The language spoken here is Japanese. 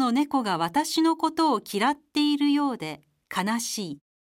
の猫が私のことを嫌っているようで悲しい。